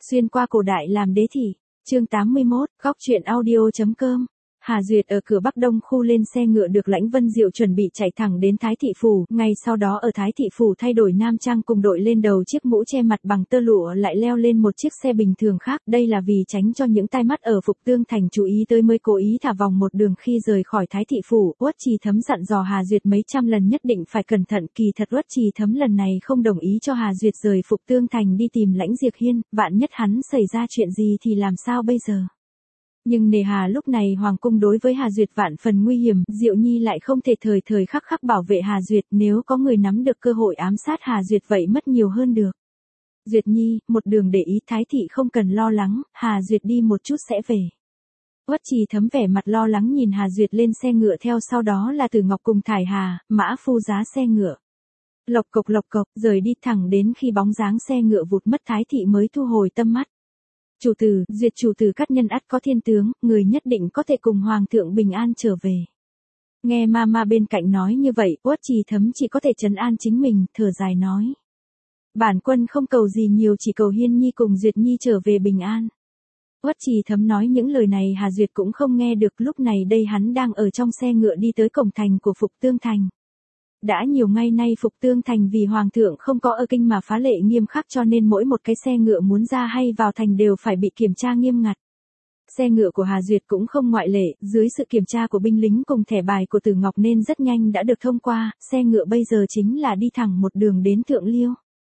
Xuyên qua cổ đại làm đế thị. Chương 81, góc truyện audio.com. Hà Duyệt ở cửa Bắc Đông khu lên xe ngựa được Lãnh Vân Diệu chuẩn bị chạy thẳng đến Thái Thị Phủ, ngay sau đó ở Thái Thị Phủ thay đổi nam trang cùng đội lên đầu chiếc mũ che mặt bằng tơ lụa lại leo lên một chiếc xe bình thường khác, đây là vì tránh cho những tai mắt ở Phục Tương Thành chú ý tới mới cố ý thả vòng một đường khi rời khỏi Thái Thị Phủ. Uất Trì Thấm dặn dò Hà Duyệt mấy trăm lần nhất định phải cẩn thận, kỳ thật Uất Trì Thấm lần này không đồng ý cho Hà Duyệt rời Phục Tương Thành đi tìm Lãnh Diệp Hiên, vạn nhất hắn xảy ra chuyện gì thì làm sao bây giờ. Nhưng nề hà lúc này Hoàng cung đối với Hà Duyệt vạn phần nguy hiểm, Diệu Nhi lại không thể thời thời khắc khắc bảo vệ Hà Duyệt, nếu có người nắm được cơ hội ám sát Hà Duyệt vậy mất nhiều hơn được. Duyệt Nhi, một đường để ý, Thái Thị không cần lo lắng, Hà Duyệt đi một chút sẽ về. Uất Trì Thấm vẻ mặt lo lắng nhìn Hà Duyệt lên xe ngựa, theo sau đó là Từ Ngọc cùng Thải Hà, mã phu giá xe ngựa. Lộc cộc, rời đi thẳng đến khi bóng dáng xe ngựa vụt mất Thái Thị mới thu hồi tâm mắt. Chủ tử, Duyệt chủ tử cắt nhân ắt có thiên tướng, người nhất định có thể cùng Hoàng thượng bình an trở về. Nghe Mama bên cạnh nói như vậy, Uất Trì Thấm chỉ có thể trấn an chính mình, thở dài nói. Bản quân không cầu gì nhiều, chỉ cầu Hiên Nhi cùng Duyệt Nhi trở về bình an. Uất Trì Thấm nói những lời này Hà Duyệt cũng không nghe được, lúc này đây hắn đang ở trong xe ngựa đi tới cổng thành của Phục Tương Thành. Đã nhiều ngày nay Phục Tương Thành vì Hoàng thượng không có ở kinh mà phá lệ nghiêm khắc, cho nên mỗi một cái xe ngựa muốn ra hay vào thành đều phải bị kiểm tra nghiêm ngặt. Xe ngựa của Hà Duyệt cũng không ngoại lệ, dưới sự kiểm tra của binh lính cùng thẻ bài của Từ Ngọc nên rất nhanh đã được thông qua, xe ngựa bây giờ chính là đi thẳng một đường đến Thượng Liêu.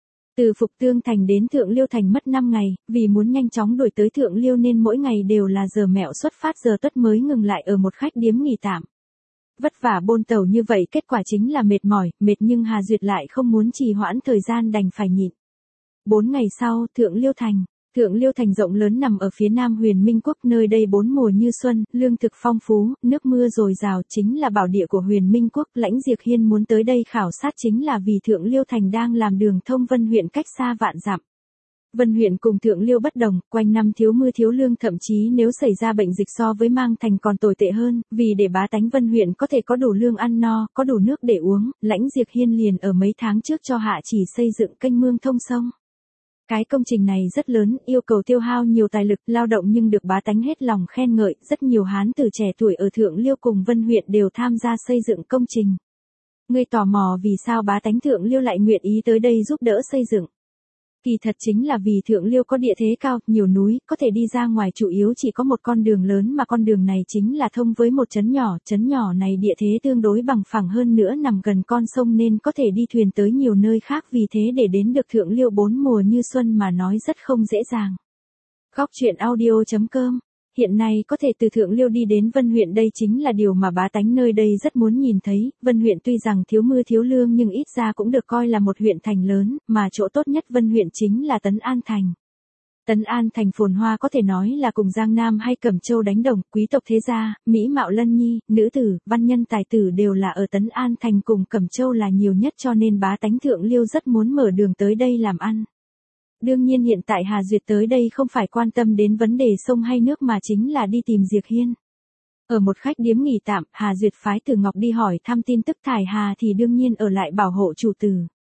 Từ Phục Tương Thành đến Thượng Liêu Thành mất 5 ngày, vì muốn nhanh chóng đuổi tới Thượng Liêu nên mỗi ngày đều là giờ mẹo xuất phát giờ tuất mới ngừng lại ở một khách điếm nghỉ tạm. Vất vả bôn tàu như vậy kết quả chính là mệt mỏi, nhưng Hà Duyệt lại không muốn trì hoãn thời gian đành phải nhịn. 4 ngày sau, Thượng Liêu Thành. Thượng Liêu Thành rộng lớn nằm ở phía nam Huyền Minh Quốc, nơi đây 4 mùa như xuân, lương thực phong phú, nước mưa dồi dào, chính là bảo địa của Huyền Minh Quốc. Lãnh Diệp Hiên muốn tới đây khảo sát chính là vì Thượng Liêu Thành đang làm đường thông Vân huyện cách xa vạn dặm. Vân huyện cùng Thượng Liêu bất đồng, quanh năm thiếu mưa thiếu lương, thậm chí nếu xảy ra bệnh dịch so với Mang Thành còn tồi tệ hơn, vì để bá tánh Vân huyện có thể có đủ lương ăn no, có đủ nước để uống, Lãnh Diệp Hiên liền ở mấy tháng trước cho hạ chỉ xây dựng kênh mương thông sông. Cái công trình này rất lớn, yêu cầu tiêu hao nhiều tài lực, lao động nhưng được bá tánh hết lòng khen ngợi, rất nhiều hán tử trẻ tuổi ở Thượng Liêu cùng Vân huyện đều tham gia xây dựng công trình. Ngươi tò mò vì sao bá tánh Thượng Liêu lại nguyện ý tới đây giúp đỡ xây dựng? Kỳ thật chính là vì Thượng Liêu có địa thế cao, nhiều núi, có thể đi ra ngoài chủ yếu chỉ có một con đường lớn mà con đường này chính là thông với một trấn nhỏ này địa thế tương đối bằng phẳng hơn nữa nằm gần con sông nên có thể đi thuyền tới nhiều nơi khác, vì thế để đến được Thượng Liêu 4 mùa như xuân mà nói rất không dễ dàng. Góc truyện audio.com. Hiện nay có thể từ Thượng Liêu đi đến Vân huyện, đây chính là điều mà bá tánh nơi đây rất muốn nhìn thấy. Vân huyện tuy rằng thiếu mưa thiếu lương nhưng ít ra cũng được coi là một huyện thành lớn, mà chỗ tốt nhất Vân huyện chính là Tấn An Thành. Tấn An Thành phồn hoa có thể nói là cùng Giang Nam hay Cẩm Châu đánh đồng, quý tộc thế gia, mỹ mạo lân nhi, nữ tử, văn nhân tài tử đều là ở Tấn An Thành cùng Cẩm Châu là nhiều nhất, cho nên bá tánh Thượng Liêu rất muốn mở đường tới đây làm ăn. Đương nhiên hiện tại Hà Duyệt tới đây không phải quan tâm đến vấn đề sông hay nước mà chính là đi tìm Diệp Hiên. Ở một khách điếm nghỉ tạm, Hà Duyệt phái Từ Ngọc đi hỏi thăm tin tức Thải Hà thì đương nhiên ở lại bảo hộ chủ tử.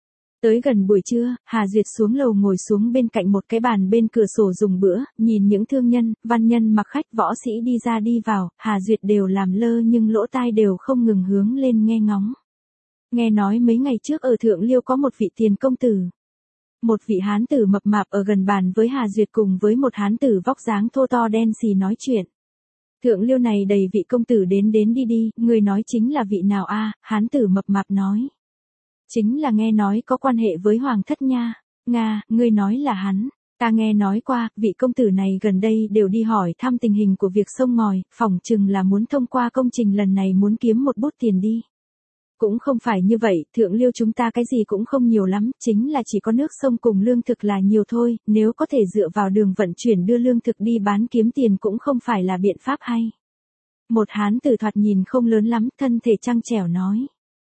Tới gần buổi trưa, Hà Duyệt xuống lầu ngồi xuống bên cạnh một cái bàn bên cửa sổ dùng bữa, nhìn những thương nhân, văn nhân mặc khách võ sĩ đi ra đi vào, Hà Duyệt đều làm lơ nhưng lỗ tai đều không ngừng hướng lên nghe ngóng. Nghe nói mấy ngày trước ở Thượng Liêu có một vị tiền công tử. Một vị hán tử mập mạp ở gần bàn với Hà Duyệt cùng với một hán tử vóc dáng thô to đen xì nói chuyện. Thượng Liêu này đầy vị công tử đến đi, người nói chính là vị nào a? Hán tử mập mạp nói. Chính là nghe nói có quan hệ với Hoàng thất nha. Nga, ngươi nói là hắn. Ta nghe nói qua, vị công tử này gần đây đều đi hỏi thăm tình hình của việc sông ngòi, phỏng chừng là muốn thông qua công trình lần này muốn kiếm một bút tiền đi. Cũng không phải như vậy, Thượng Liêu chúng ta cái gì cũng không nhiều lắm, chính là chỉ có nước sông cùng lương thực là nhiều thôi, nếu có thể dựa vào đường vận chuyển đưa lương thực đi bán kiếm tiền cũng không phải là biện pháp hay. Một hán tử thoạt nhìn không lớn lắm, thân thể trăng trẻo nói.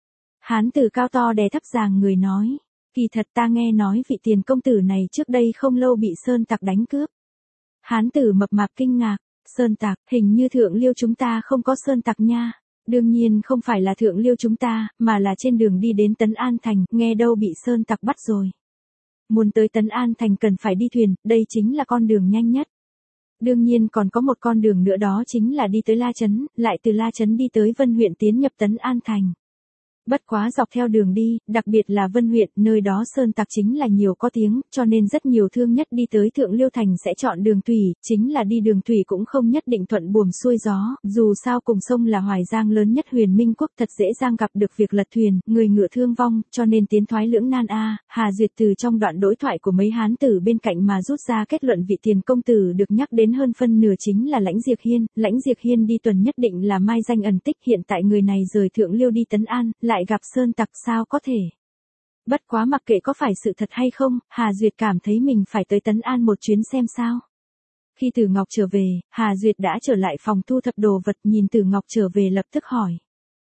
Hán tử cao to đè thấp dàng người nói, kỳ thật ta nghe nói vị tiền công tử này trước đây không lâu bị sơn tặc đánh cướp. Hán tử mập mạp kinh ngạc, sơn tặc, hình như Thượng Liêu chúng ta không có sơn tặc nha. Đương nhiên không phải là Thượng Liêu chúng ta, mà là trên đường đi đến Tấn An Thành, nghe đâu bị sơn tặc bắt rồi. Muốn tới Tấn An Thành cần phải đi thuyền, đây chính là con đường nhanh nhất. Đương nhiên còn có một con đường nữa, đó chính là đi tới La Trấn, lại từ La Trấn đi tới Vân huyện tiến nhập Tấn An Thành. Bất quá dọc theo đường đi, đặc biệt là Vân huyện, nơi đó sơn tặc chính là nhiều có tiếng, cho nên rất nhiều thương nhất đi tới Thượng Liêu Thành sẽ chọn đường thủy, chính là đi đường thủy cũng không nhất định thuận buồm xuôi gió, dù sao cùng sông là Hoài Giang lớn nhất Huyền Minh quốc, thật dễ dàng gặp được việc lật thuyền, người ngựa thương vong, cho nên tiến thoái lưỡng nan a. Hà Duyệt từ trong đoạn đối thoại của mấy hán tử bên cạnh mà rút ra kết luận vị tiền công tử được nhắc đến hơn phân nửa chính là Lãnh Diệp Hiên đi tuần nhất định là mai danh ẩn tích, hiện tại người này rời Thượng Liêu đi Tấn An, lại gặp sơn tặc sao có thể. Bất quá mặc kệ có phải sự thật hay không, Hà Duyệt cảm thấy mình phải tới Tấn An một chuyến xem sao. Khi Tử Ngọc trở về, Hà Duyệt đã trở lại phòng thu thập đồ vật, nhìn Tử Ngọc trở về lập tức hỏi.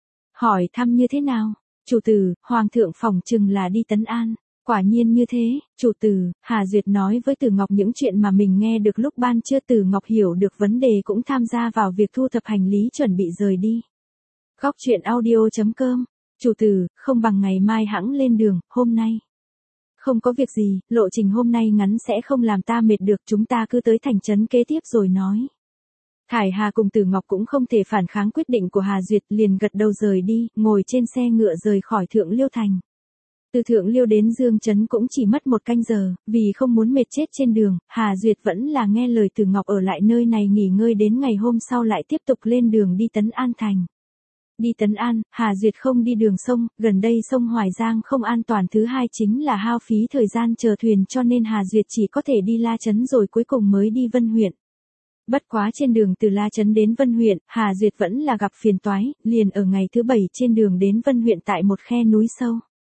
Hỏi thăm như thế nào? Chủ tử, Hoàng thượng phòng chừng là đi Tấn An. Quả nhiên như thế, chủ tử, Hà Duyệt nói với Tử Ngọc những chuyện mà mình nghe được lúc ban trưa. Tử Ngọc hiểu được vấn đề cũng tham gia vào việc thu thập hành lý chuẩn bị rời đi. Góc truyện audio.com. Chủ tử, không bằng ngày mai hẵng lên đường, hôm nay. Không có việc gì, lộ trình hôm nay ngắn sẽ không làm ta mệt được, chúng ta cứ tới thành trấn kế tiếp rồi nói. Thải Hà cùng Tử Ngọc cũng không thể phản kháng quyết định của Hà Duyệt, liền gật đầu rời đi, ngồi trên xe ngựa rời khỏi Thượng Liêu Thành. Từ Thượng Liêu đến Dương Trấn cũng chỉ mất 1 canh giờ, vì không muốn mệt chết trên đường, Hà Duyệt vẫn là nghe lời Tử Ngọc ở lại nơi này nghỉ ngơi đến ngày hôm sau lại tiếp tục lên đường đi Tấn An Thành. Đi Tấn An, Hà Duyệt không đi đường sông, gần đây sông Hoài Giang không an toàn, thứ hai chính là hao phí thời gian chờ thuyền, cho nên Hà Duyệt chỉ có thể đi La Trấn rồi cuối cùng mới đi Vân huyện. Bất quá trên đường từ La Trấn đến Vân huyện, Hà Duyệt vẫn là gặp phiền toái, liền ở ngày thứ 7 trên đường đến Vân huyện tại một khe núi sâu.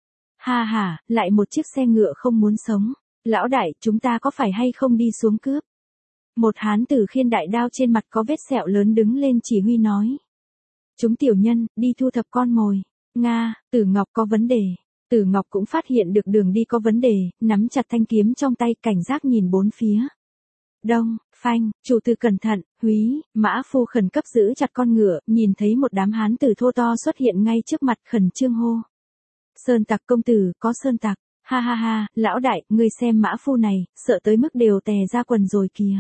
Ha ha, lại một chiếc xe ngựa không muốn sống. Lão đại, chúng ta có phải hay không đi xuống cướp? Một hán tử khiên đại đao trên mặt có vết sẹo lớn đứng lên chỉ huy nói. Chúng tiểu nhân, đi thu thập con mồi. Nga, Tử Ngọc có vấn đề. Tử Ngọc cũng phát hiện được đường đi có vấn đề, nắm chặt thanh kiếm trong tay, cảnh giác nhìn bốn phía. Đông, phanh, chủ tử cẩn thận, húy, mã phu khẩn cấp giữ chặt con ngựa, nhìn thấy một đám hán tử thô to xuất hiện ngay trước mặt, khẩn trương hô. Sơn tặc công tử, có sơn tặc. Ha ha ha, lão đại, ngươi xem mã phu này, sợ tới mức đều tè ra quần rồi kìa.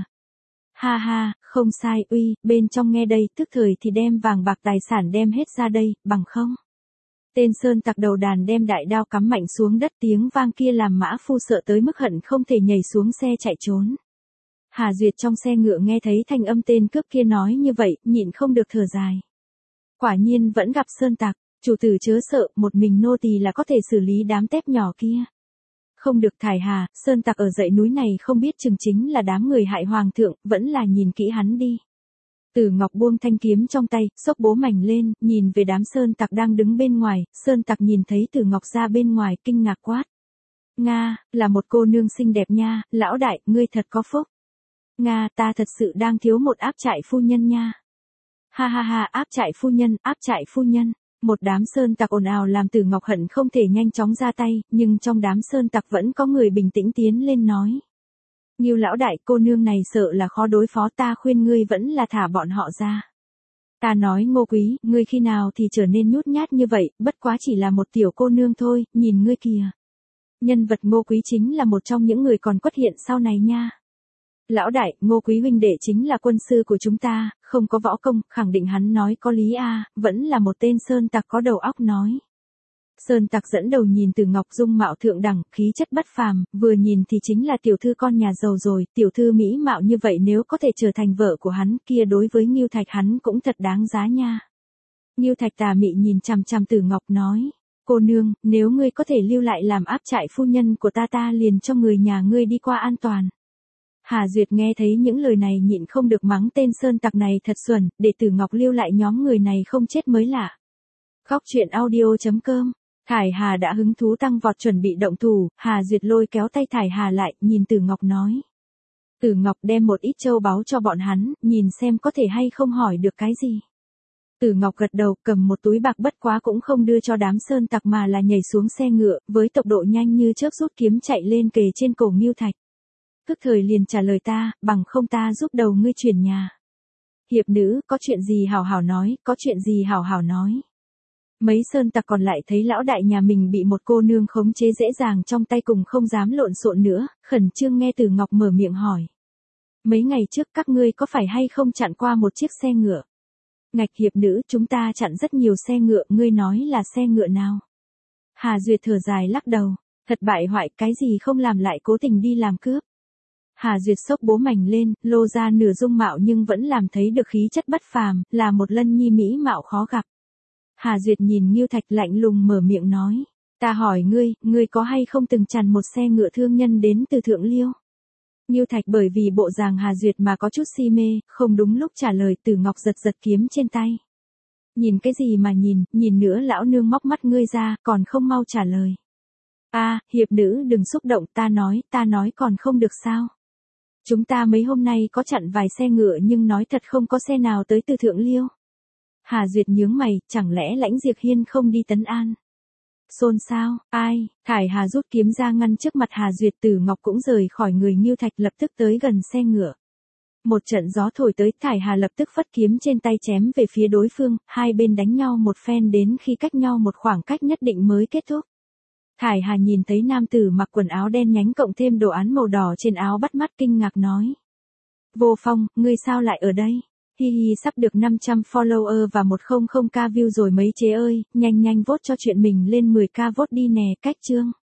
Ha ha, không sai, uy, bên trong nghe đây, tức thời thì đem vàng bạc tài sản đem hết ra đây, bằng không. Tên sơn tặc đầu đàn đem đại đao cắm mạnh xuống đất, tiếng vang kia làm mã phu sợ tới mức hận không thể nhảy xuống xe chạy trốn. Hà Duyệt trong xe ngựa nghe thấy thanh âm tên cướp kia nói như vậy, nhịn không được thở dài. Quả nhiên vẫn gặp sơn tặc, chủ tử chớ sợ, một mình nô tỳ là có thể xử lý đám tép nhỏ kia. Không được Thải Hà, sơn tặc ở dãy núi này không biết chừng chính là đám người hại hoàng thượng, vẫn là nhìn kỹ hắn đi. Tử Ngọc buông thanh kiếm trong tay, xốc bố mảnh lên, nhìn về đám sơn tặc đang đứng bên ngoài, sơn tặc nhìn thấy Tử Ngọc ra bên ngoài, kinh ngạc quát. Nga, là một cô nương xinh đẹp nha, lão đại, ngươi thật có phúc. Nga, ta thật sự đang thiếu một áp trại phu nhân nha. Ha ha ha, áp trại phu nhân, áp trại phu nhân. Một đám sơn tặc ồn ào làm Tử Ngọc hận không thể nhanh chóng ra tay, nhưng trong đám sơn tặc vẫn có người bình tĩnh tiến lên nói. Ngưu lão đại, cô nương này sợ là khó đối phó, ta khuyên ngươi vẫn là thả bọn họ ra. Ta nói Ngô Quý, ngươi khi nào thì trở nên nhút nhát như vậy, bất quá chỉ là một tiểu cô nương thôi, nhìn ngươi kìa. Nhân vật Ngô Quý chính là một trong những người còn xuất hiện sau này nha. Lão đại, Ngô Quý huynh đệ chính là quân sư của chúng ta, không có võ công, khẳng định hắn nói có lý a, vẫn là một tên sơn tặc có đầu óc nói. Sơn tặc dẫn đầu nhìn Tử Ngọc dung mạo thượng đẳng, khí chất bất phàm, vừa nhìn thì chính là tiểu thư con nhà giàu rồi, tiểu thư mỹ mạo như vậy nếu có thể trở thành vợ của hắn, kia đối với Ngưu Thạch hắn cũng thật đáng giá nha. Ngưu Thạch tà mị nhìn chằm chằm Tử Ngọc nói, cô nương, nếu ngươi có thể lưu lại làm áp trại phu nhân của ta liền cho người nhà ngươi đi qua an toàn. Hà Duyệt nghe thấy những lời này nhịn không được mắng tên sơn tặc này thật xuẩn, để Tử Ngọc lưu lại nhóm người này không chết mới lạ. Góc truyện audio.com. Thải Hà đã hứng thú tăng vọt chuẩn bị động thủ, Hà Duyệt lôi kéo tay Thải Hà lại, nhìn Tử Ngọc nói. Tử Ngọc đem một ít châu báu cho bọn hắn, nhìn xem có thể hay không hỏi được cái gì. Tử Ngọc gật đầu, cầm một túi bạc, bất quá cũng không đưa cho đám sơn tặc mà là nhảy xuống xe ngựa, với tốc độ nhanh như chớp rút kiếm chạy lên kề trên cổ Ngưu Thạch. Tức thời liền trả lời ta, bằng không ta giúp đầu ngươi chuyển nhà. Hiệp nữ, có chuyện gì hảo hảo nói, có chuyện gì hảo hảo nói. Mấy sơn tặc còn lại thấy lão đại nhà mình bị một cô nương khống chế dễ dàng trong tay cùng không dám lộn xộn nữa, khẩn trương nghe Từ Ngọc mở miệng hỏi. Mấy ngày trước các ngươi có phải hay không chặn qua một chiếc xe ngựa? Ngạch hiệp nữ, chúng ta chặn rất nhiều xe ngựa, ngươi nói là xe ngựa nào? Hà Duyệt thở dài lắc đầu, thật bại hoại, cái gì không làm lại cố tình đi làm cướp. Hà Duyệt xốc bố mảnh lên, lô ra nửa dung mạo nhưng vẫn làm thấy được khí chất bất phàm, là một lân nhi mỹ mạo khó gặp. Hà Duyệt nhìn Ngưu Thạch lạnh lùng mở miệng nói, ta hỏi ngươi có hay không từng chặn một xe ngựa thương nhân đến từ Thượng Liêu? Ngưu Thạch bởi vì bộ dạng Hà Duyệt mà có chút si mê, không đúng lúc trả lời. Từ Ngọc giật giật kiếm trên tay. Nhìn cái gì mà nhìn nữa lão nương móc mắt ngươi ra, còn không mau trả lời. A, hiệp nữ đừng xúc động, ta nói còn không được sao? Chúng ta mấy hôm nay có chặn vài xe ngựa nhưng nói thật không có xe nào tới từ Thượng Liêu. Hà Duyệt nhướng mày, chẳng lẽ Lãnh Diệp Hiên không đi Tấn An? Xôn xao, ai? Thải Hà rút kiếm ra ngăn trước mặt Hà Duyệt. Từ Ngọc cũng rời khỏi người Ngưu Thạch lập tức tới gần xe ngựa. Một trận gió thổi tới, Thải Hà lập tức phất kiếm trên tay chém về phía đối phương, hai bên đánh nhau một phen đến khi cách nhau một khoảng cách nhất định mới kết thúc. Thải Hà nhìn thấy nam tử mặc quần áo đen nhánh cộng thêm đồ án màu đỏ trên áo bắt mắt kinh ngạc nói. Vô Phong, ngươi sao lại ở đây? Hi hi, sắp được 500 follower và 100k view rồi mấy chế ơi, nhanh vote cho chuyện mình lên 10k vote đi nè, cách chương.